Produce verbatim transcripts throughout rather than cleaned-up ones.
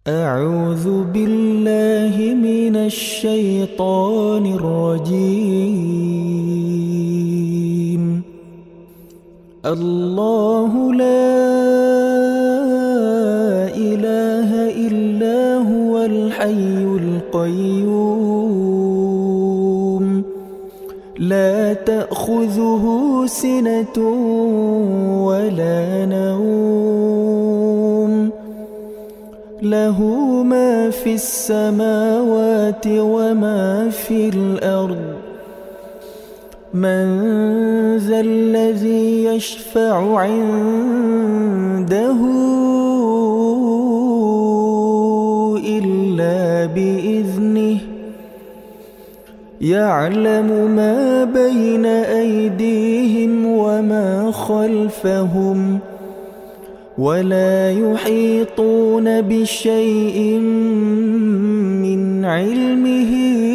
أعوذ بالله من الشيطان الرجيم. الله لا إله إلا هو الحي القيوم لا تأخذه سنة ولا نوم له ما في السماوات وما في الأرض من ذا الذي يشفع عنده إلا بإذنه يعلم ما بين أيديهم وما خلفهم ولا يحيطون بشيء من علمه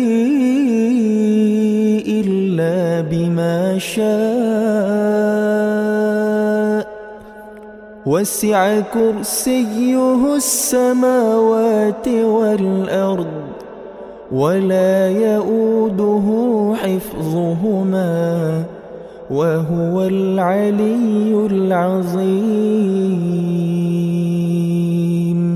إلا بما شاء وسع كرسيه السماوات والأرض ولا يؤوده حفظهما وهو العلي العظيم.